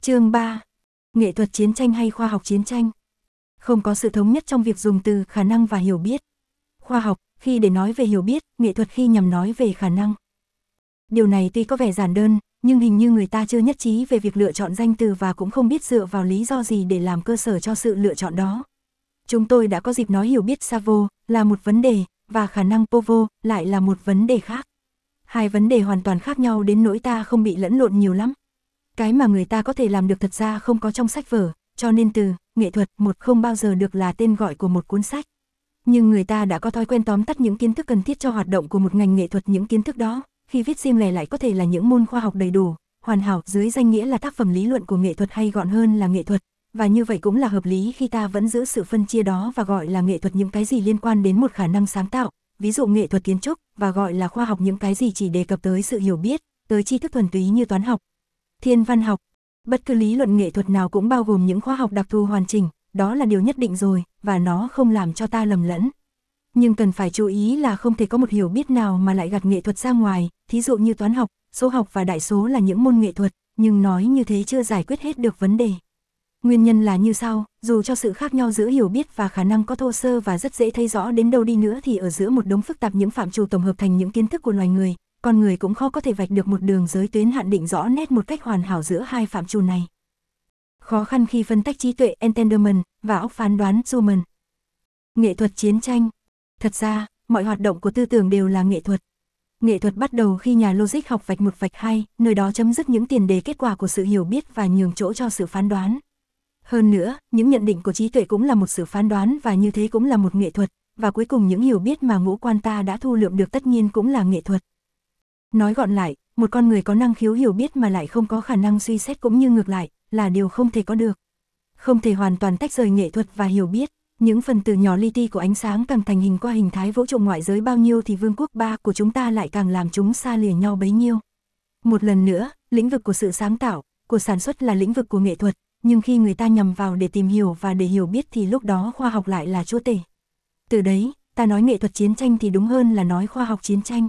Chương 3. Nghệ thuật chiến tranh hay khoa học chiến tranh? Không có sự thống nhất trong việc dùng từ khả năng và hiểu biết. Khoa học, khi để nói về hiểu biết, nghệ thuật khi nhằm nói về khả năng. Điều này tuy có vẻ giản đơn, nhưng hình như người ta chưa nhất trí về việc lựa chọn danh từ và cũng không biết dựa vào lý do gì để làm cơ sở cho sự lựa chọn đó. Chúng tôi đã có dịp nói hiểu biết Savo là một vấn đề, và khả năng Povo lại là một vấn đề khác. Hai vấn đề hoàn toàn khác nhau đến nỗi ta không bị lẫn lộn nhiều lắm. Cái mà người ta có thể làm được thật ra không có trong sách vở, cho nên từ nghệ thuật một không bao giờ được là tên gọi của một cuốn sách. Nhưng người ta đã có thói quen tóm tắt những kiến thức cần thiết cho hoạt động của một ngành nghệ thuật. Những kiến thức đó, khi viết riêng lẻ lại có thể là những môn khoa học đầy đủ, hoàn hảo dưới danh nghĩa là tác phẩm lý luận của nghệ thuật hay gọn hơn là nghệ thuật. Và như vậy cũng là hợp lý khi ta vẫn giữ sự phân chia đó và gọi là nghệ thuật những cái gì liên quan đến một khả năng sáng tạo, ví dụ nghệ thuật kiến trúc, và gọi là khoa học những cái gì chỉ đề cập tới sự hiểu biết, tới tri thức thuần túy như toán học, thiên văn học. Bất cứ lý luận nghệ thuật nào cũng bao gồm những khóa học đặc thù hoàn chỉnh, đó là điều nhất định rồi, và nó không làm cho ta lầm lẫn. Nhưng cần phải chú ý là không thể có một hiểu biết nào mà lại gạt nghệ thuật ra ngoài, thí dụ như toán học, số học và đại số là những môn nghệ thuật, nhưng nói như thế chưa giải quyết hết được vấn đề. Nguyên nhân là như sau, dù cho sự khác nhau giữa hiểu biết và khả năng có thô sơ và rất dễ thấy rõ đến đâu đi nữa thì ở giữa một đống phức tạp những phạm trù tổng hợp thành những kiến thức của loài người, con người cũng khó có thể vạch được một đường giới tuyến hạn định rõ nét một cách hoàn hảo giữa hai phạm trù này. Khó khăn khi phân tách trí tuệ entendement và óc phán đoán human. Nghệ thuật chiến tranh. Thật ra, mọi hoạt động của tư tưởng đều là nghệ thuật. Nghệ thuật bắt đầu khi nhà logic học vạch một vạch hai, nơi đó chấm dứt những tiền đề kết quả của sự hiểu biết và nhường chỗ cho sự phán đoán. Hơn nữa, những nhận định của trí tuệ cũng là một sự phán đoán và như thế cũng là một nghệ thuật, và cuối cùng những hiểu biết mà ngũ quan ta đã thu lượm được tất nhiên cũng là nghệ thuật. Nói gọn lại, một con người có năng khiếu hiểu biết mà lại không có khả năng suy xét cũng như ngược lại, là điều không thể có được. Không thể hoàn toàn tách rời nghệ thuật và hiểu biết. Những phần tử nhỏ li ti của ánh sáng càng thành hình qua hình thái vũ trụ ngoại giới bao nhiêu thì vương quốc ba của chúng ta lại càng làm chúng xa lìa nhau bấy nhiêu. Một lần nữa, lĩnh vực của sự sáng tạo, của sản xuất là lĩnh vực của nghệ thuật, nhưng khi người ta nhằm vào để tìm hiểu và để hiểu biết thì lúc đó khoa học lại là chúa tể. Từ đấy, ta nói nghệ thuật chiến tranh thì đúng hơn là nói khoa học chiến tranh.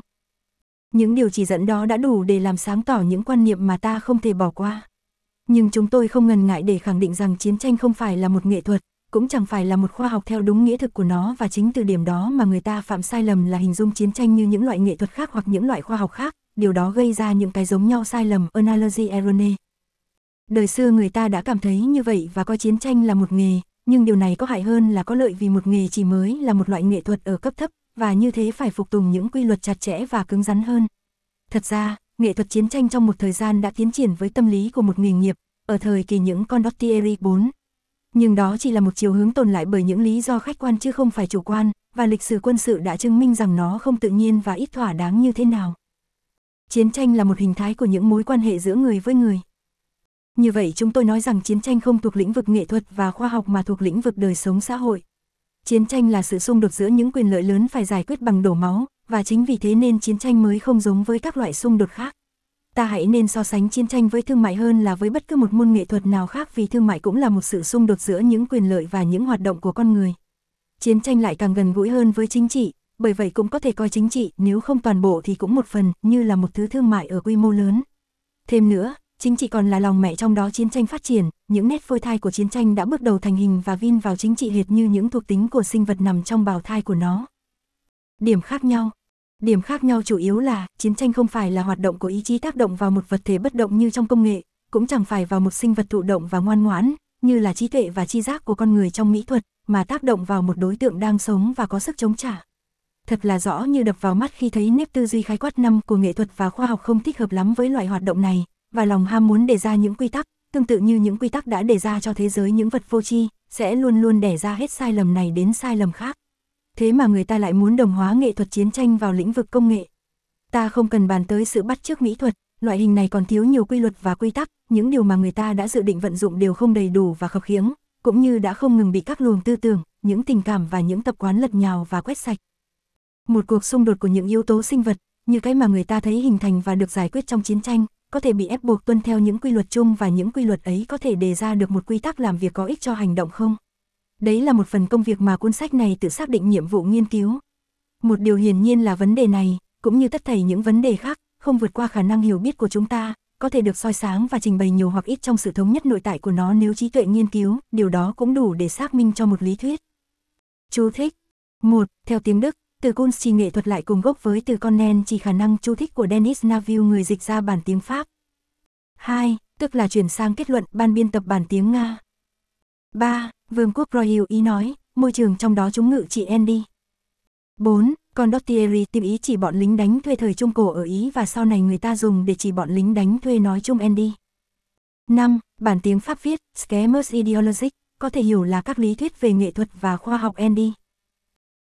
Những điều chỉ dẫn đó đã đủ để làm sáng tỏ những quan niệm mà ta không thể bỏ qua. Nhưng chúng tôi không ngần ngại để khẳng định rằng chiến tranh không phải là một nghệ thuật, cũng chẳng phải là một khoa học theo đúng nghĩa thực của nó, và chính từ điểm đó mà người ta phạm sai lầm là hình dung chiến tranh như những loại nghệ thuật khác hoặc những loại khoa học khác, điều đó gây ra những cái giống nhau sai lầm, analogy erroneous. Đời xưa người ta đã cảm thấy như vậy và coi chiến tranh là một nghề, nhưng điều này có hại hơn là có lợi vì một nghề chỉ mới là một loại nghệ thuật ở cấp thấp, và như thế phải phục tùng những quy luật chặt chẽ và cứng rắn hơn. Thật ra, nghệ thuật chiến tranh trong một thời gian đã tiến triển với tâm lý của một nghề nghiệp, ở thời kỳ những Condottieri 4. Nhưng đó chỉ là một chiều hướng tồn lại bởi những lý do khách quan chứ không phải chủ quan, và lịch sử quân sự đã chứng minh rằng nó không tự nhiên và ít thỏa đáng như thế nào. Chiến tranh là một hình thái của những mối quan hệ giữa người với người. Như vậy chúng tôi nói rằng chiến tranh không thuộc lĩnh vực nghệ thuật và khoa học mà thuộc lĩnh vực đời sống xã hội. Chiến tranh là sự xung đột giữa những quyền lợi lớn phải giải quyết bằng đổ máu, và chính vì thế nên chiến tranh mới không giống với các loại xung đột khác. Ta hãy nên so sánh chiến tranh với thương mại hơn là với bất cứ một môn nghệ thuật nào khác, vì thương mại cũng là một sự xung đột giữa những quyền lợi và những hoạt động của con người. Chiến tranh lại càng gần gũi hơn với chính trị, bởi vậy cũng có thể coi chính trị, nếu không toàn bộ thì cũng một phần, như là một thứ thương mại ở quy mô lớn. Thêm nữa, chính trị còn là lòng mẹ trong đó chiến tranh phát triển, những nét phôi thai của chiến tranh đã bước đầu thành hình và vin vào chính trị hệt như những thuộc tính của sinh vật nằm trong bào thai của nó. Điểm khác nhau. Điểm khác nhau chủ yếu là, chiến tranh không phải là hoạt động của ý chí tác động vào một vật thể bất động như trong công nghệ, cũng chẳng phải vào một sinh vật thụ động và ngoan ngoãn, như là trí tuệ và tri giác của con người trong mỹ thuật, mà tác động vào một đối tượng đang sống và có sức chống trả. Thật là rõ như đập vào mắt khi thấy nếp tư duy khái quát năm của nghệ thuật và khoa học không thích hợp lắm với loại hoạt động này, và lòng ham muốn đề ra những quy tắc, tương tự như những quy tắc đã đề ra cho thế giới những vật vô tri, sẽ luôn luôn đẻ ra hết sai lầm này đến sai lầm khác. Thế mà người ta lại muốn đồng hóa nghệ thuật chiến tranh vào lĩnh vực công nghệ. Ta không cần bàn tới sự bắt chước mỹ thuật, loại hình này còn thiếu nhiều quy luật và quy tắc, những điều mà người ta đã dự định vận dụng đều không đầy đủ và khập khiễng, cũng như đã không ngừng bị các luồng tư tưởng, những tình cảm và những tập quán lật nhào và quét sạch. Một cuộc xung đột của những yếu tố sinh vật, như cái mà người ta thấy hình thành và được giải quyết trong chiến tranh, có thể bị ép buộc tuân theo những quy luật chung, và những quy luật ấy có thể đề ra được một quy tắc làm việc có ích cho hành động không? Đấy là một phần công việc mà cuốn sách này tự xác định nhiệm vụ nghiên cứu. Một điều hiển nhiên là vấn đề này, cũng như tất thảy những vấn đề khác, không vượt qua khả năng hiểu biết của chúng ta, có thể được soi sáng và trình bày nhiều hoặc ít trong sự thống nhất nội tại của nó nếu trí tuệ nghiên cứu, điều đó cũng đủ để xác minh cho một lý thuyết. Chú thích 1. Theo tiếng Đức, từ Kunst chỉ nghệ thuật lại cùng gốc với từ Können chỉ khả năng. Chú thích của Denis Naville, người dịch ra bản tiếng Pháp. 2. Tức là chuyển sang kết luận, ban biên tập bản tiếng Nga. 3. Vương quốc Royal ý nói, môi trường trong đó chúng ngự trị Andy. 4. Condottieri tìm ý chỉ bọn lính đánh thuê thời Trung Cổ ở Ý và sau này người ta dùng để chỉ bọn lính đánh thuê nói chung Andy. 5. Bản tiếng Pháp viết, Schemes idéologiques, có thể hiểu là các lý thuyết về nghệ thuật và khoa học Andy.